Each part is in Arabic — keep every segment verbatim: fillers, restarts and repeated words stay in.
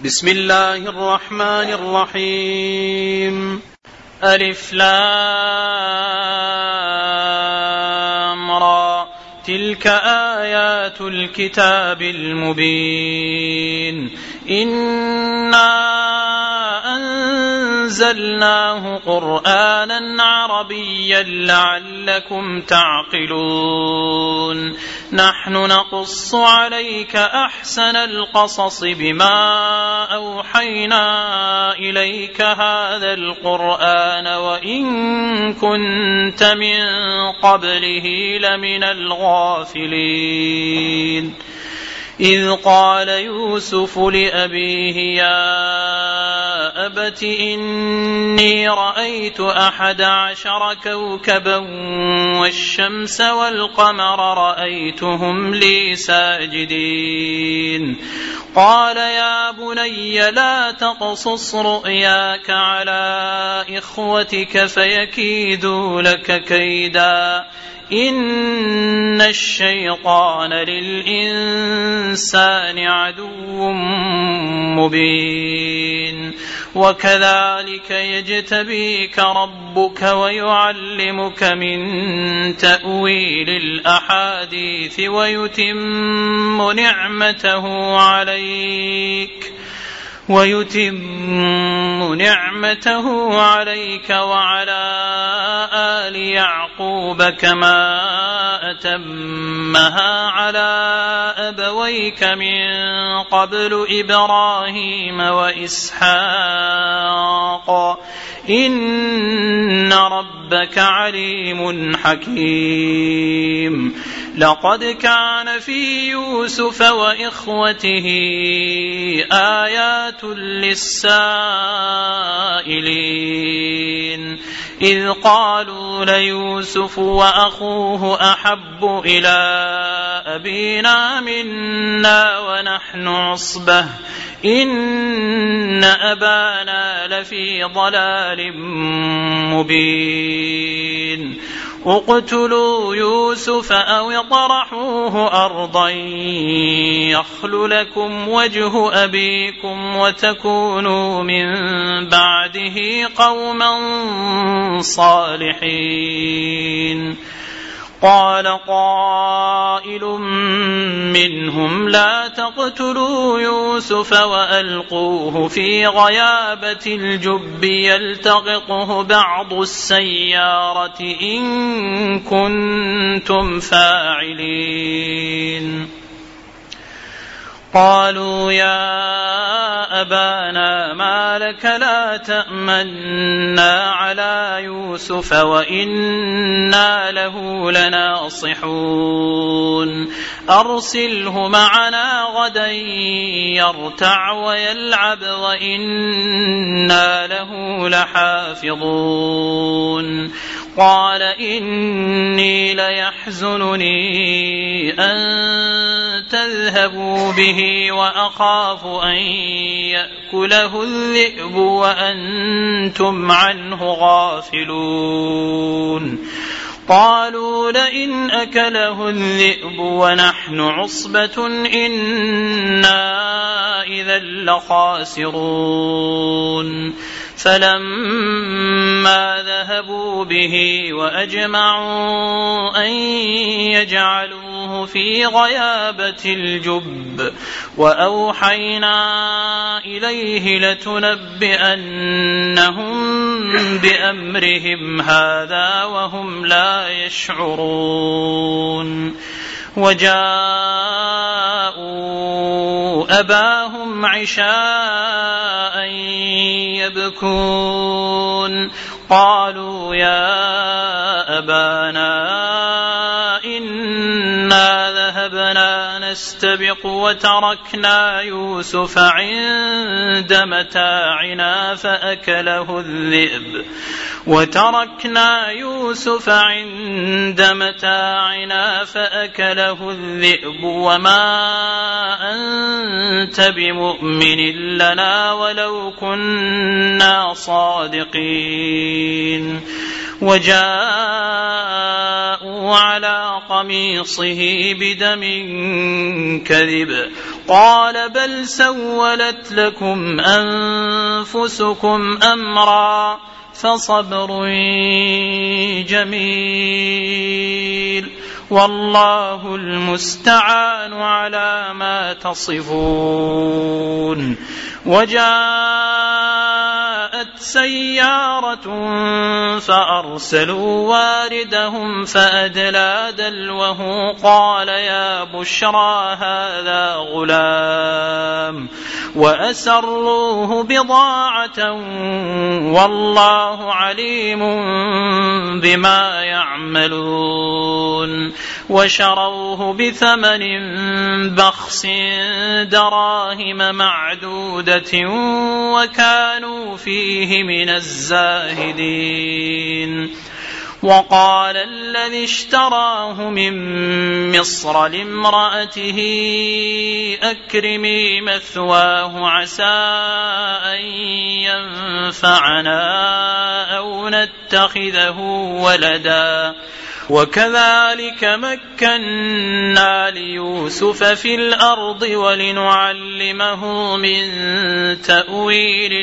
بسم الله الرحمن الرحيم. ألف لام را تلك آيات الكتاب المبين إنا أنزلناه قرآنا عربيا لعلكم تعقلون نحن نقص عليك أحسن القصص بما أوحينا إليك هذا القرآن وإن كنت من قبله لمن الغافلين إذ قال يوسف لأبيه يا أبت إني رأيت أحد عشر كوكبا والشمس والقمر رأيتهم لي ساجدين قال يا بني لا تقصص رؤياك على إخوتك فيكيدوا لك كيدا إن الشيطان للإنسان عدو مبين وكذلك يجتبيك ربك ويعلمك من تأويل الأحاديث ويتم نعمته عليك ويتم نعمته عليك وعلى آل يعقوب كما أتمها على أبويك من قبل إبراهيم وإسحاق إن ربك عليم حكيم لقد كان في يوسف وإخوته آيات للسائلين إذ قالوا ليوسف وأخوه أحب إلى أبينا منا ونحن عصبة إن أبانا لفي ضلال مبين اقتلوا يوسف أو اطرحوه أرضا يخل لكم وجه أبيكم وتكونوا من بعده قوما صالحين قال قائل منهم لا تقتلوا يوسف وألقوه في غيابة الجب يلتقطه بعض السيارة إن كنتم فاعلين قالوا يا أبانا ما لك لا تأمنا على يوسف وإنا له لناصحون أرسله معنا غدا يرتع ويلعب وإنا له لحافظون قال إني ليحزنني أن تذهبوا به وأخاف أن يأكله الذئب وأنتم عنه غافلون قالوا لئن أكله الذئب ونحن عصبة إنا إذا لخاسرون فلما ذهبوا به وأجمعوا أن يجعلوه في غيابة الجب وأوحينا إليه لتنبئنهم بأمرهم هذا وهم لا يشعرون وجاءوا أباهم عشاء يبكون قالوا يا أبانا إنا ذهبنا نستبق وتركنا يوسف عند متاعنا فأكله الذئب وتركنا يوسف عند متاعنا فأكله الذئب وما أنت بمؤمن لنا ولو كنا صادقين وجاءوا على قميصه بدم كذب قال بل سولت لكم أنفسكم أمرا فصبر جميل والله المستعان على ما تصفون. وجاءت سيارة فأرسلوا واردهم فأدلى دلوه قال يا بشرى هذا غلام وأسروه بضاعة والله عليم بما يعملون وشروه بثمن بخس دراهم معدودة وكانوا فيه من الزاهدين. وقال الذي اشتراه من مصر لامرأته أكرمي مثواه عسى أن ينفعنا أو نتخذه ولدا وكذلك مكنا ليوسف في الأرض ولنعلمه من تأويل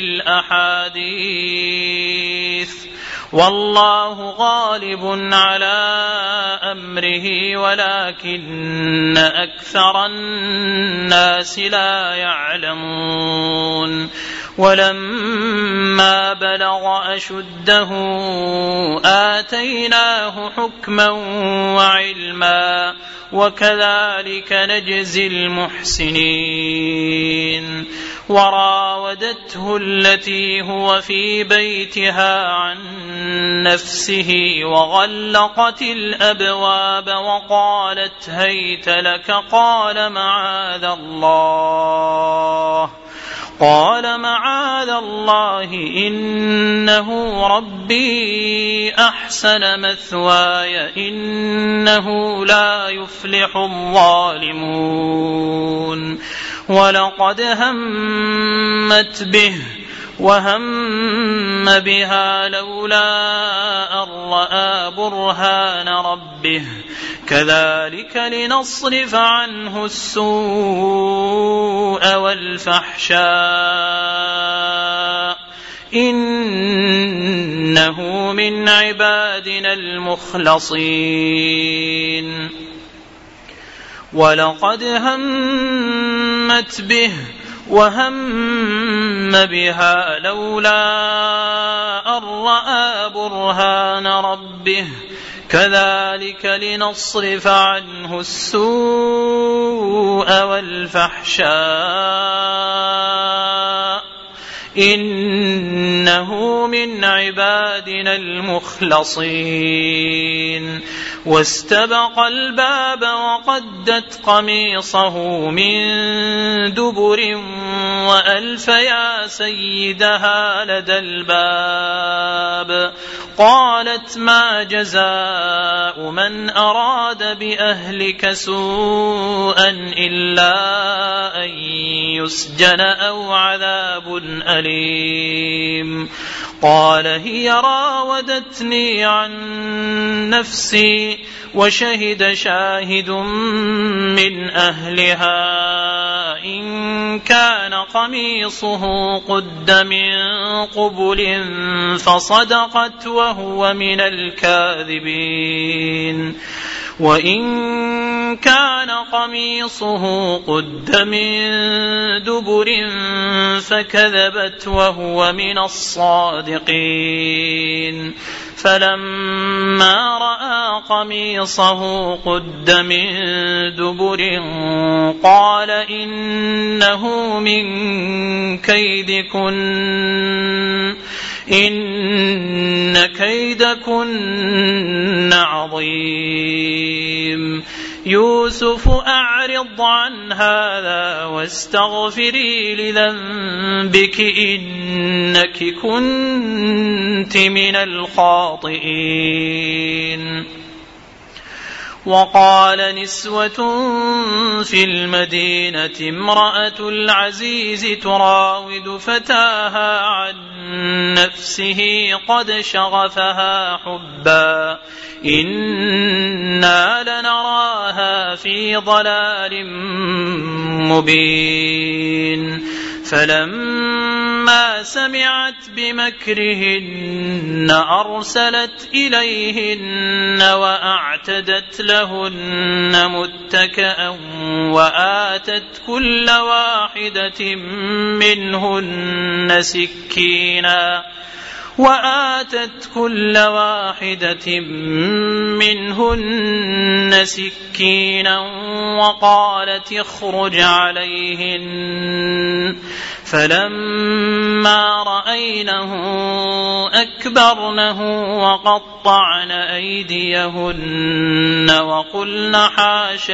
الأحاديث والله غالب على أمره ولكن أكثر الناس لا يعلمون. ولما بلغ أشده آتيناه حكما وعلما وكذلك نجزي المحسنين. وراودته التي هو في بيتها عن نفسه وغلقت الأبواب وقالت هيت لك قال معاذ الله قال معاذ الله إنه ربي أحسن مثواي إنه لا يفلح الظالمون. ولقد همت به وهم بها لولا أن رأى برهان ربه كذلك لنصرف عنه السوء والفحشاء إنه من عبادنا المخلصين. ولقد همت به وهم بها لولا أن رأى برهان ربه كذلك لنصرف عنه السوء والفحشاء إنه من عبادنا المخلصين. واستبق الباب وقدت قميصه من دبر وألف يا سيدها لدى الباب قالت ما جزاء من أراد بأهلك سوءا إلا أن يسجن أو عذاب أليم. قال هي راودتني عن نفسي وشهد شاهد من أهلها إن كان قميصه قد من قبل فصدقت وهو من الكاذبين وإن كان قميصه قد من دبر فكذبت وهو من الصادقين. فلما رأى قميصه قد من دبر قال إنه من كيدكن إن كيدكن عظيم. يوسف أعرض عن هذا واستغفري لذنبك إنك كنت من الخاطئين. وقال نسوة في المدينة امرأة العزيز تراود فتاها عن نفسه قد شغفها حبا إنا لنراها في ضلال مبين فلما سمعت بمكرهن أرسلت إليهن وأعتدت لهن متكئا وآتت كل واحدة منهن سكينا وآتت كل واحدة منهن سكينا وقالت اخرج عليهن فلما رأينه أكبرنه وقطعن أيديهن وقلن حاش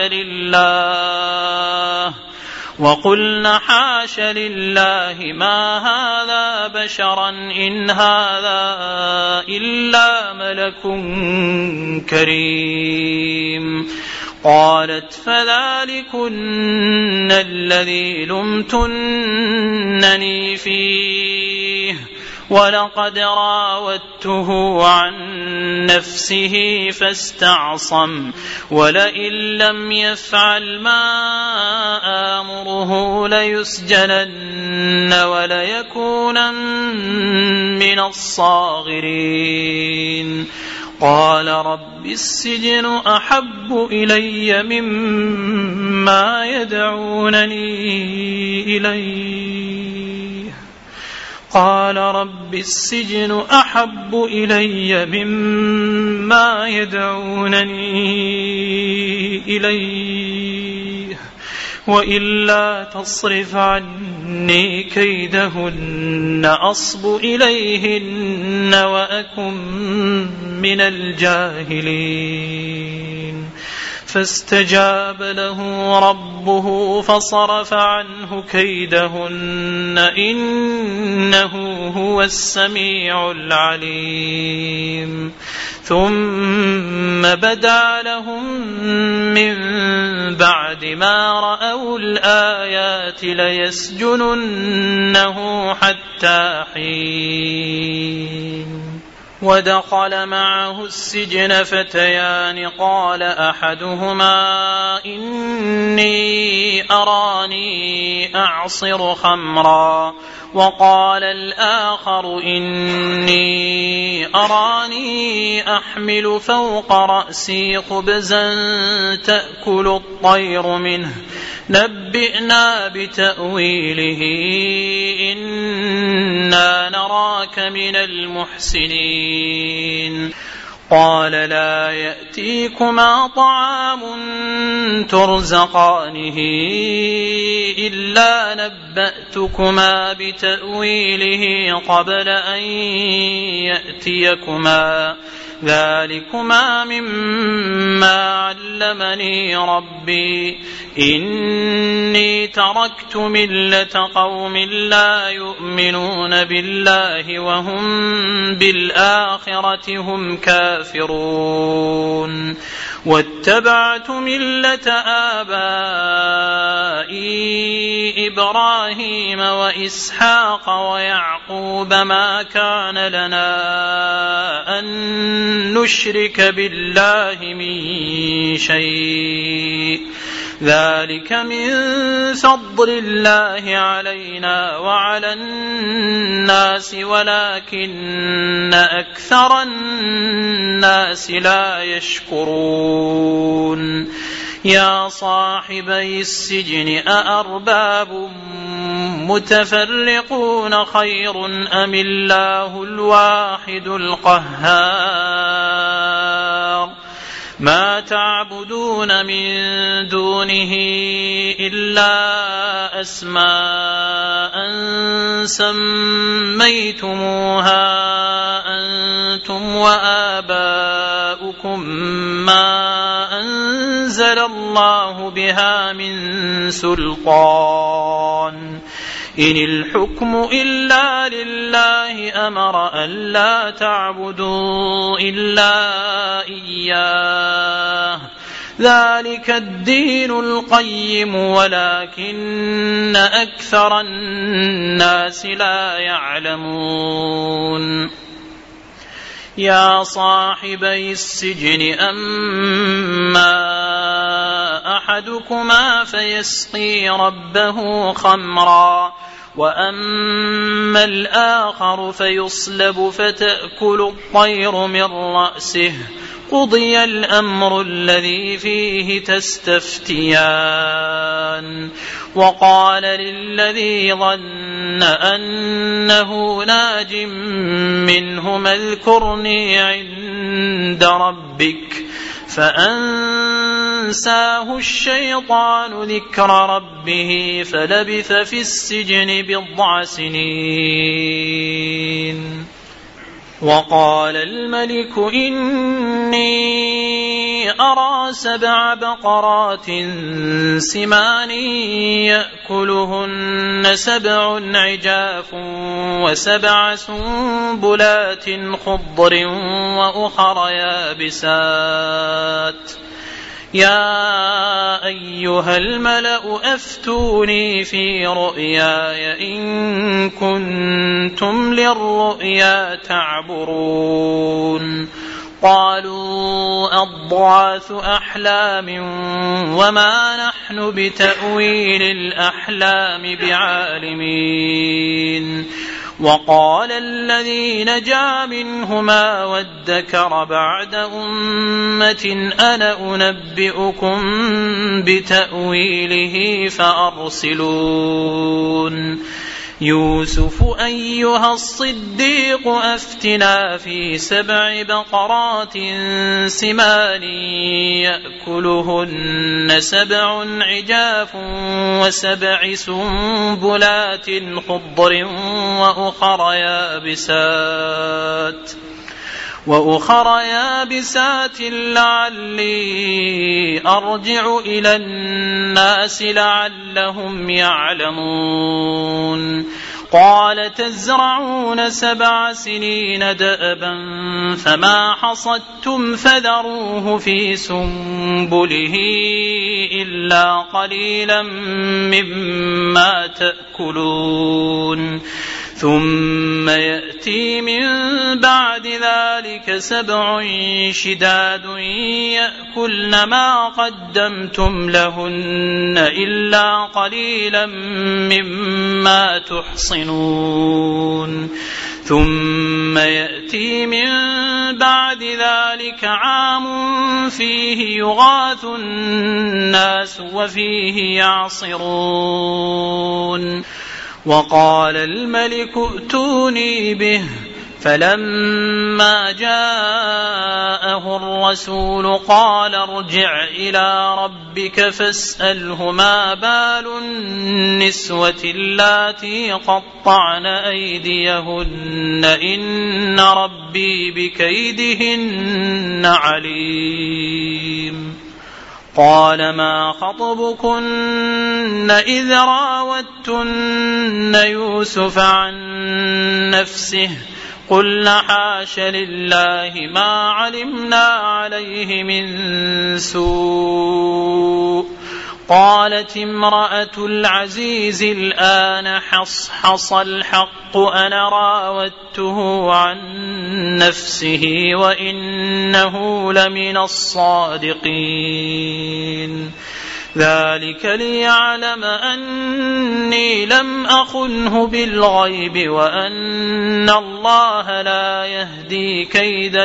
لله وقلن حاش لله ما هذا بشرا إن هذا إلا ملك كريم قالت فذلكن الذي لمتنني فيه ولقد راودته عن نفسه فاستعصم ولئن لم يفعل ما آمره ليسجنن وليكونن من الصاغرين قال رب السجن أحب إلي مما يدعونني إليه قال رب السجن أحب إلي مما يدعونني إليه وإلا تصرف عني كيدهن أصب إليهن وأكن من الجاهلين فاستجاب له ربه فصرف عنه كيدهن إنه هو السميع العليم ثم بدا لهم من بعد ما رأوا الآيات ليسجننه حتى حين ودخل معه السجن فتيان قال أحدهما إني أراني أعصر خمرا وقال الآخر إني أراني أحمل فوق رأسي خبزا تأكل الطير منه نبئنا بتأويله إنا نراك من المحسنين قال لا يأتيكما طعام ترزقانه إلا نبأتكما بتأويله قبل أن يأتيكما ذلكما مما علمني ربي إني تركت ملة قوم لا يؤمنون بالله وهم بالآخرة هم كافرون واتبعت ملة آبائي إبراهيم وإسحاق ويعقوب ما كان لنا أن نشرك بالله من شيء ذلك من فضل الله علينا وعلى الناس ولكن أكثر الناس لا يشكرون يا صاحبي السجن أأرباب متفرقون خير أم الله الواحد القهار ما تعبدون من دونه إلا أسماء سميتموها أنتم وآباؤكم ما أنزل الله بها من سلطان إن الحكم إلا لله أمر ألا تعبدوا إلا إياه ذلك الدين القيم ولكن أكثر الناس لا يعلمون يا صاحبي السجن أما أحدكما فيسقي ربه خمرا وأما الآخر فيصلب فتأكل الطير من رأسه قضي الأمر الذي فيه تستفتيان وقال للذي ظن أنه ناج منهما اذكرني عند ربك فأنساه الشيطان ذكر ربه فلبث في السجن بضع سنين وقال الملك إني أرى سبع بقرات سمان يأكلهن سبع عجاف وسبع سنبلات خضر وأخر يابسات يا أيها الملأ أفتوني في رؤياي إن كنتم للرؤيا تعبرون قالوا أضغاث أحلام وما نحن بتأويل الأحلام بعالمين وقال الذي نجا منهما وادكر بعد أمة أنا أنبئكم بتأويله فأرسلون يوسف أيها الصديق أفتنا في سبع بقرات سمان يأكلهن سبع عجاف وسبع سنبلات خضر وأخر يابسات وأخر يابسات لعلي أرجع إلى الناس لعلهم يعلمون قال تزرعون سبع سنين دأبا فما حصدتم فذروه في سنبله إلا قليلا مما تأكلون ثم يأتي من بعد ذلك سبع شداد يأكلن ما قدمتم لهن إلا قليلا مما تحصنون ثم يأتي من بعد ذلك عام فيه يغاث الناس وفيه يعصرون وقال الملك ائتوني به فلما جاءه الرسول قال ارجع إلى ربك فاسأله ما بال النسوة اللاتي قطعن أيديهن إن ربي بكيدهن عليم قال ما خطبكن إذ راوتن يوسف عن نفسه قلنا حاش لله ما علمنا عليه من سوء قالت امرأة العزيز الآن حصحص الحق أنا راودته عن نفسه وإنه لمن الصادقين ذلك ليعلم أني لم أخنه بالغيب وأن الله لا يهدي كيد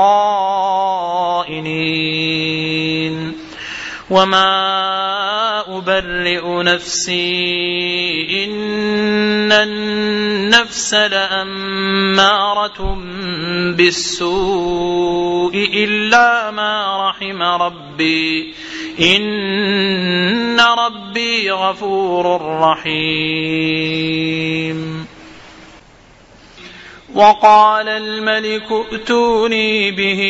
الخائنين وما أبرئ نفسي إن النفس لأمارة بالسوء إلا ما رحم ربي إن ربي غفور رحيم وقال الملك ائتوني به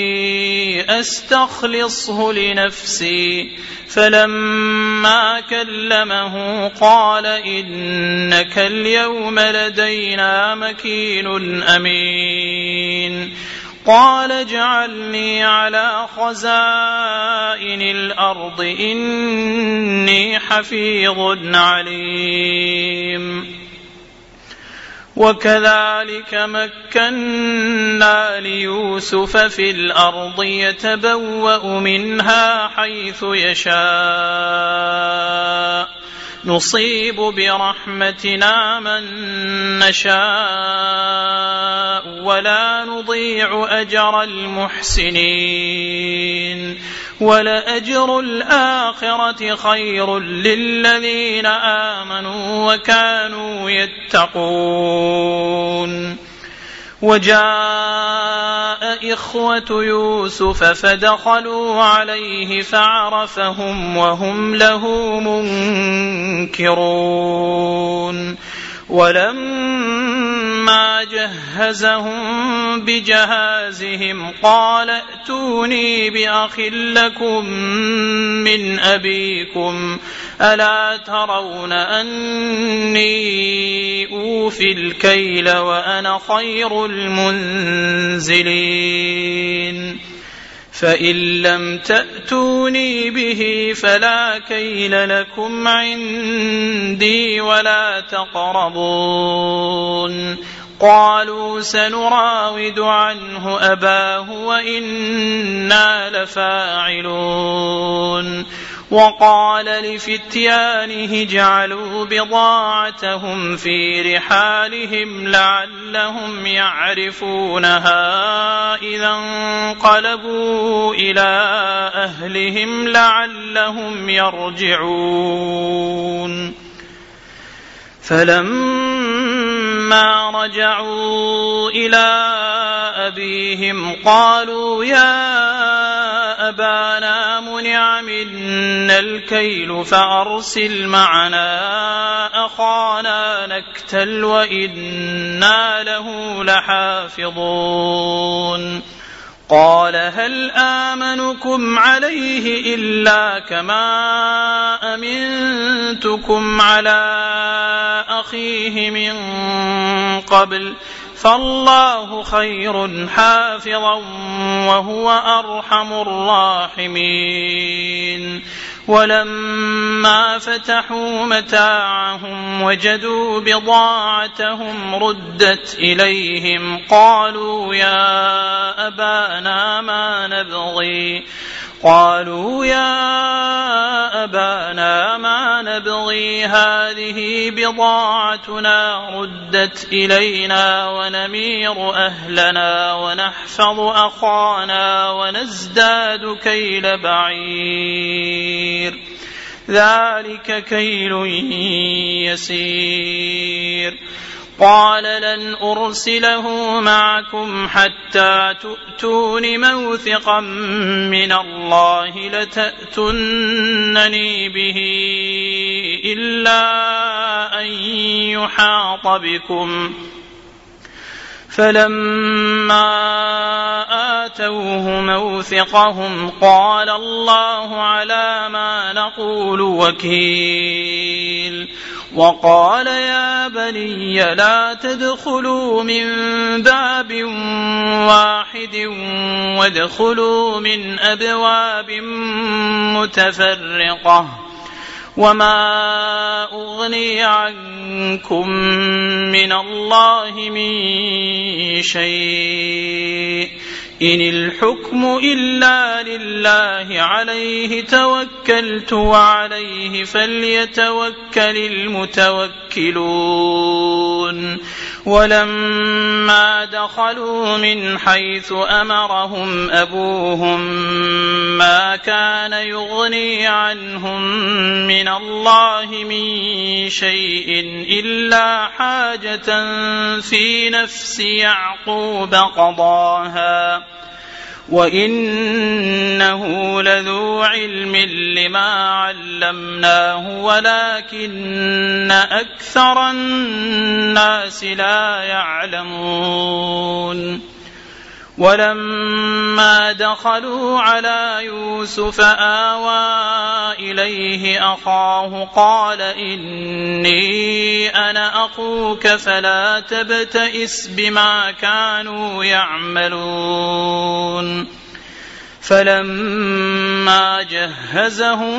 أستخلصه لنفسي فلما كلمه قال إنك اليوم لدينا مكين أمين قال اجعلني على خزائن الأرض إني حفيظ عليم وكذلك مكنا ليوسف في الأرض يتبوأ منها حيث يشاء نصيب برحمتنا من نشاء ولا نضيع أجر المحسنين ولأجر الآخرة خير للذين آمنوا وكانوا يتقون وجاء إخوة يوسف فدخلوا عليه فعرفهم وهم له منكرون ولما جهزهم بجهازهم قال ائتوني بأخ لكم من أبيكم ألا ترون أني أوفي الكيل وأنا خير المنزلين فإن لم تأتوني به فلا كيل لكم عندي ولا تقربون قالوا سنراود عنه أباه وإنا لفاعلون وقال لفتيانه اجعلوا بضاعتهم في رحالهم لعلهم يعرفونها إذا انقلبوا إلى أهلهم لعلهم يرجعون فلما رجعوا إلى أبيهم قالوا يا أبانا منع منا الكيل فأرسل معنا أخانا نكتل وإنا له لحافظون قال هل آمنكم عليه إلا كما أمنتكم على أخيه من قبل فالله خير حافظا وهو أرحم الراحمين ولما فتحوا متاعهم وجدوا بضاعتهم ردت إليهم قالوا يا أبانا ما نبغي قالوا يا أبانا ما نبغي هذه بضاعتنا ردت إلينا ونمير أهلنا ونحفظ أخانا ونزداد كيل بعير ذلك كيل يسير قال لن أرسله معكم حتى تؤتون موثقا من الله لتأتونني به إلا أن يحاط بكم فلما آتوه موثقهم قال الله على ما نقول وكيل وقال يا بني لا تدخلوا من باب واحد وادخلوا من أبواب متفرقة وما أغني عنكم من الله من شيء إن الحكم إلا لله عليه توكلت وعليه فليتوكل المتوكلون ولما دخلوا من حيث أمرهم أبوهم ما كان يغني عنهم من الله من شيء إلا حاجة في نفس يعقوب قضاها وإنه لذو علم لما علمناه ولكن أكثر الناس لا يعلمون ولما دخلوا على يوسف آوى إليه أخاه قال إني أنا أخوك فلا تبتئس بما كانوا يعملون فلما جهزهم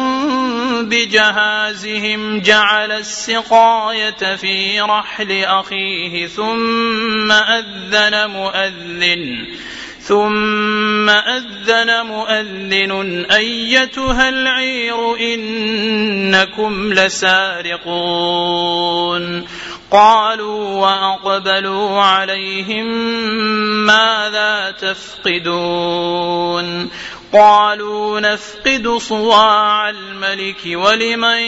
بجهازهم جعل السقاية في رحل أخيه ثم أذن مؤذن ثم أذن مؤذن أيتها العير إنكم لسارقون قالوا وأقبلوا عليهم ماذا تفقدون قالوا نفقد صواع الملك ولمن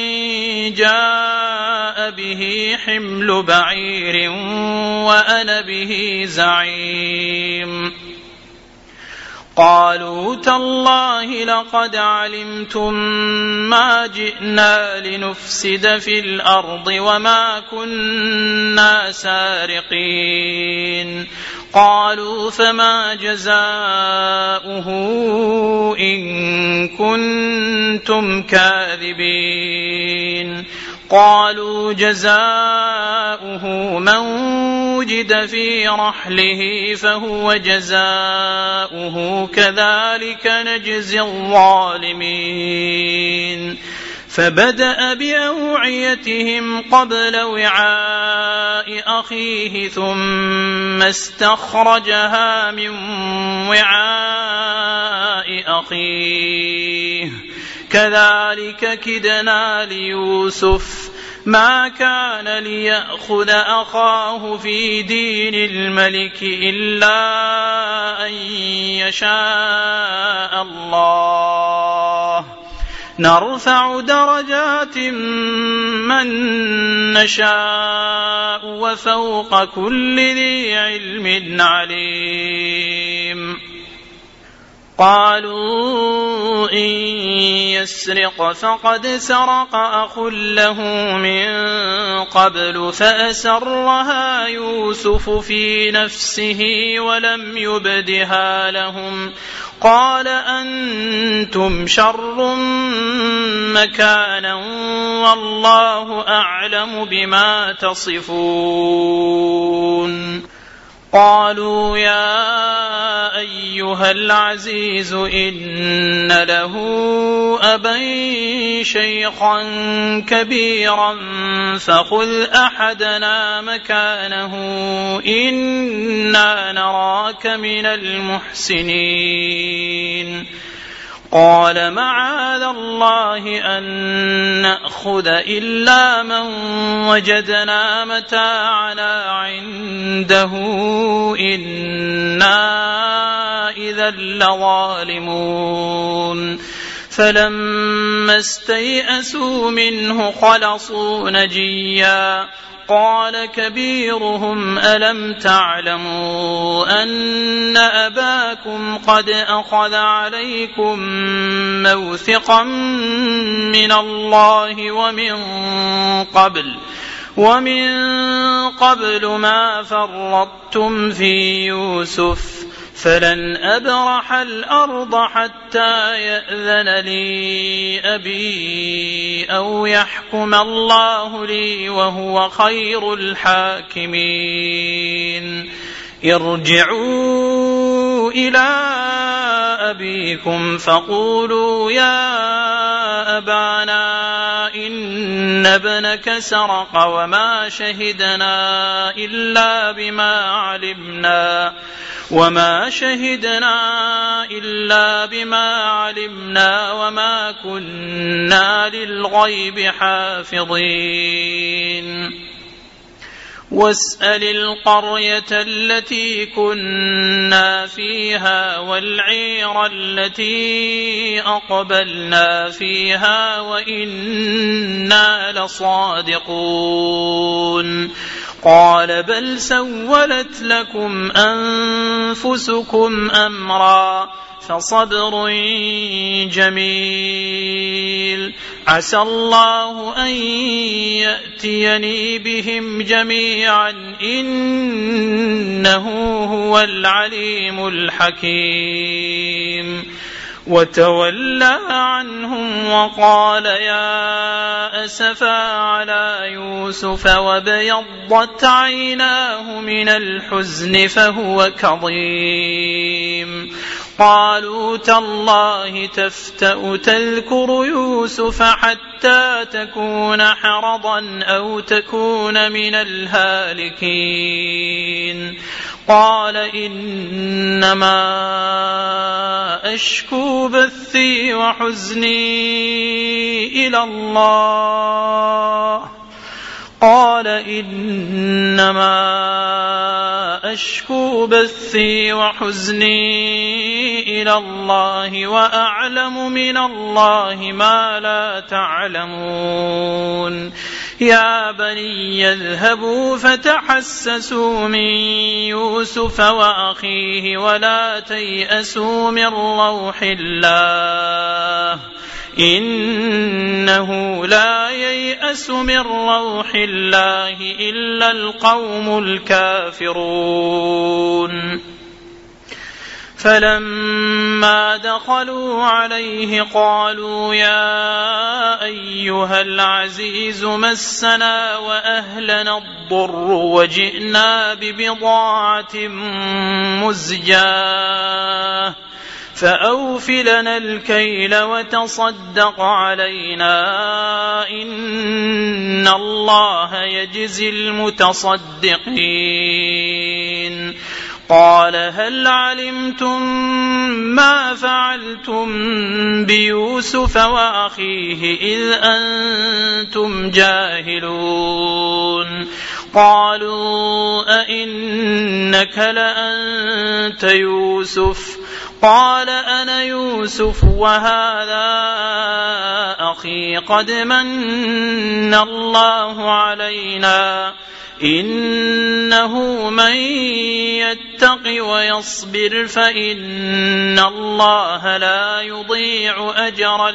جاء به حمل بعير وأنا به زعيم قالوا تالله لقد علمتم ما جئنا لنفسد في الأرض وما كنا سارقين قالوا فما جزاؤه إن كنتم كاذبين قالوا جزاؤه من وجد في رحله فهو جزاؤه كذلك نجزي الظالمين فبدأ بأوعيتهم قبل وعاء أخيه ثم استخرجها من وعاء أخيه كذلك كدنا ليوسف ما كان ليأخذ أخاه في دين الملك إلا أن يشاء الله نرفع درجات من نشاء وفوق كل ذي علم عليم قالوا إن يسرق فقد سرق أخ له من قبل فأسرها يوسف في نفسه ولم يبدها لهم قال أنتم شر مكانا والله أعلم بما تصفون قالوا يا أيها العزيز إن له أبا شيخا كبيرا فخذ أحدنا مكانه إنا نراك من المحسنين قال معاذ الله أن نأخذ إلا من وجدنا متاعنا عنده إنا إذا لظالمون فلما استيئسوا منه خلصوا نجيا قال كبيرهم ألم تعلموا أن أباكم قد أخذ عليكم موثقا من الله ومن قبل ومن قبل ما فرطتم في يوسف فلن أبرح الأرض حتى يأذن لي أبي أو يحكم الله لي وهو خير الحاكمين ارجعوا إلى أبيكم فقولوا يا أبانا إن ابنك سرق وما شهدنا إلا بما علمنا وما شهدنا إلا بما علمنا وما كنا للغيب حافظين واسأل القرية التي كنا فيها والعير التي أقبلنا فيها وإنا لصادقون قال بل سولت لكم أنفسكم أمرا فصبر جميل عسى الله أن يأتيني بهم جميعا إنه هو العليم الحكيم وتولى عنهم وقال يا أسفا على يوسف وابيضت عيناه من الحزن فهو كظيم قالوا تالله تفتأ تذكر يوسف حتى تكون حرضا أو تكون من الهالكين قال إنما أشكو بثي وحزني إلى الله قال إنما أشكو بثي وحزني إلى الله وأعلم من الله ما لا تعلمون يا بني يذهبوا فتحسسوا من يوسف وأخيه ولا تيأسوا من روح الله إنه لا ييأس من روح الله إلا القوم الكافرون فلما دخلوا عليه قالوا يا أيها العزيز مسنا وأهلنا الضر وجئنا ببضاعة مزجاة فأوف لنا الكيل وتصدق علينا إن الله يجزي المتصدقين قال هل علمتم ما فعلتم بيوسف وأخيه إذ أنتم جاهلون قالوا أئنك لأنت يوسف قال أنا يوسف وهذا أخي قد من الله علينا إنه من يتق ويصبر فإن الله لا يضيع أجر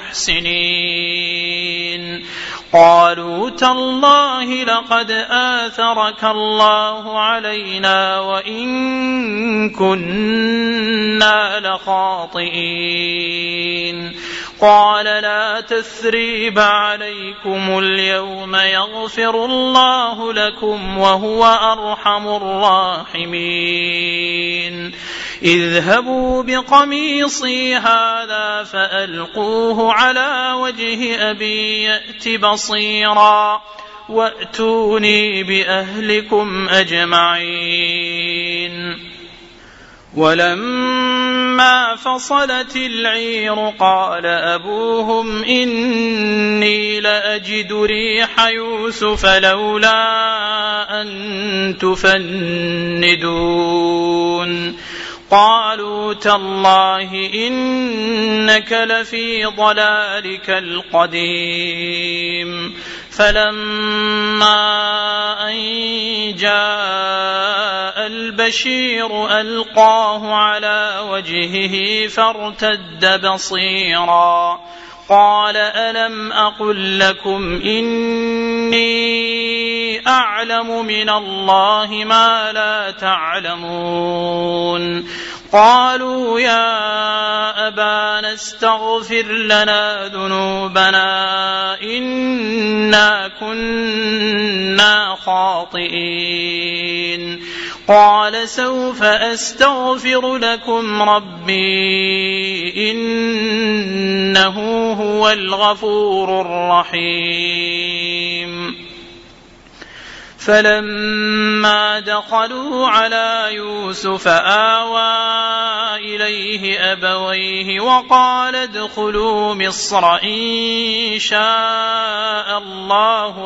المحسنين قالوا تالله لقد آثرك الله علينا وإن كنا لخاطئين قال لا تثريب عليكم اليوم يغفر الله لكم وهو أرحم الراحمين اذهبوا بقميصي هذا فألقوه على وجه أبي يأت بصيرا وأتوني بأهلكم أجمعين ولما فصلت العير قال أبوهم إني لأجد ريح يوسف لولا أن تفندون قالوا تالله إنك لفي ضلالك القديم فلما أن جاء البشير ألقاه على وجهه فارتد بصيرا قال ألم أقل لكم إني أعلم من الله ما لا تعلمون قالوا يا أبانا استغفر لنا ذنوبنا إنا كنا خاطئين قال سوف أستغفر لكم ربي إنه هو الغفور الرحيم فلما دخلوا على يوسف آوى إليه أبويه وقال ادخلوا مصر إن شاء الله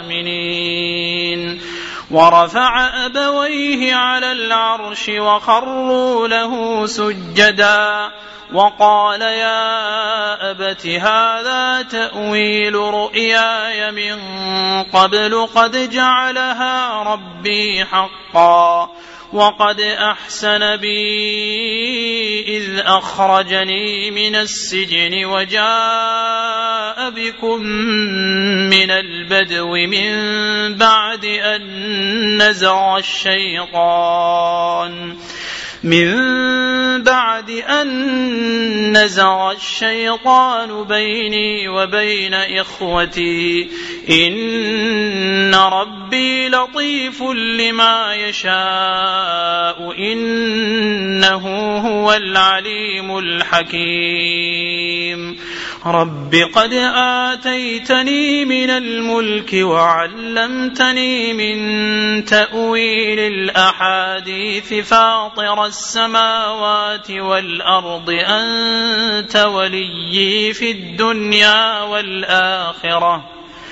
آمنين ورفع أبويه على العرش وخروا له سجدا وقال يا أبت هذا تأويل رؤياي من قبل قد جعلها ربي حقا وقد أحسن بي إذ أخرجني من السجن وجاء بكم من البدو من بعد أن نزغ الشيطان من بعد أن نزغ الشيطان بيني وبين إخوتي إن ربي لطيف لما يشاء إنه هو العليم الحكيم رب قد آتيتني من الملك وعلمتني من تأويل الأحاديث فاطر السماوات والأرض أنت وليي في الدنيا والآخرة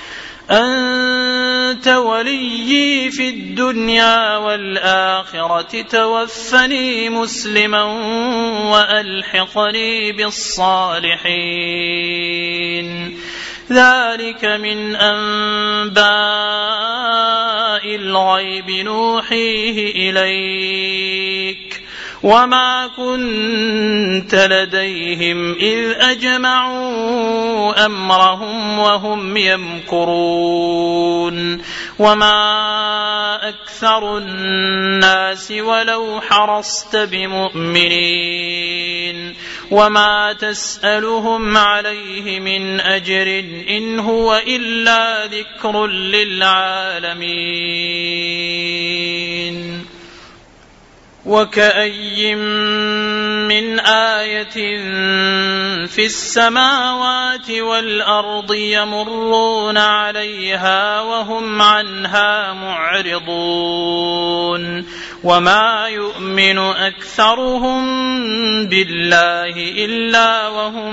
أنت وليي في الدنيا والآخرة توفني مسلما وألحقني بالصالحين ذلك من أنباء الغيب نوحيه إليك وما كنت لديهم إذ أجمعوا أمرهم وهم يمكرون وما أكثر الناس ولو حرصت بمؤمنين وما تسألهم عليه من أجر إن هو إلا ذكر للعالمين وكأي من آية في السماوات والأرض يمرون عليها وهم عنها معرضون وما يؤمن أكثرهم بالله إلا وهم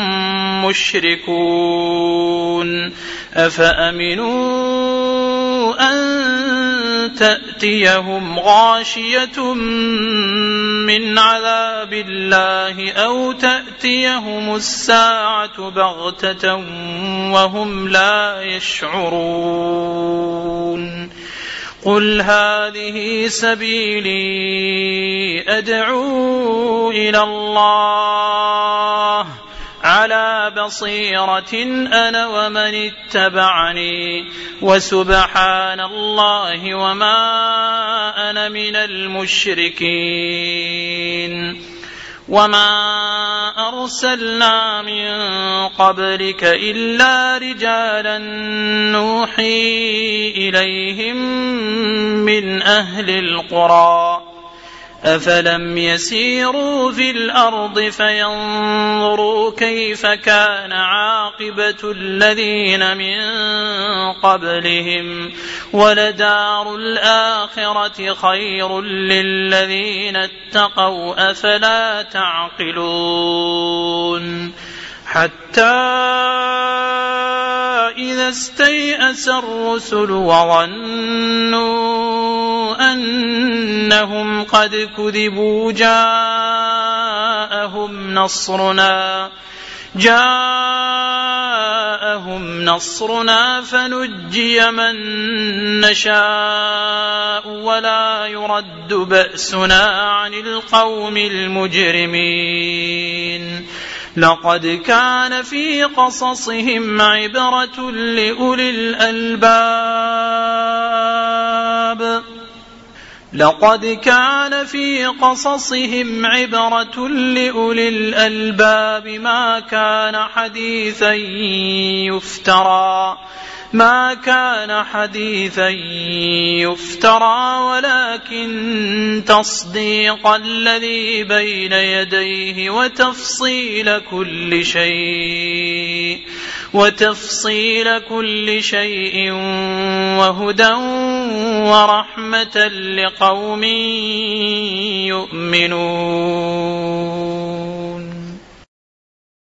مشركون أفأمنوا أن تأتيهم غاشية من عذاب الله أو تأتيهم الساعة بغتة وهم لا يشعرون قل هذه سبيلي أدعو إلى الله على بصيرة أنا ومن اتبعني وسبحان الله وما أنا من المشركين وما أرسلنا من قبلك إلا رجالا نوحي إليهم من أهل القرى أفلم يسيروا في الأرض فينظروا كيف كان عاقبة الذين من قبلهم ولدار الآخرة خير للذين اتقوا أفلا تعقلون حتى إذا استيأس الرسل وظنوا أنهم قد كذبوا جاءهم نصرنا جاءهم نصرنا فنجي من نشاء ولا يرد بأسنا عن القوم المجرمين لقد كان في قصصهم عبرة لأولي الألباب لقد كان في قصصهم عبرة لأولي الألباب ما كان حديثا يفترى ما كان حديثا يفترى ولكن تصديق الذي بين يديه وتفصيل كل شيء وتفصيل كل شيء وهدى ورحمة لقوم يؤمنون.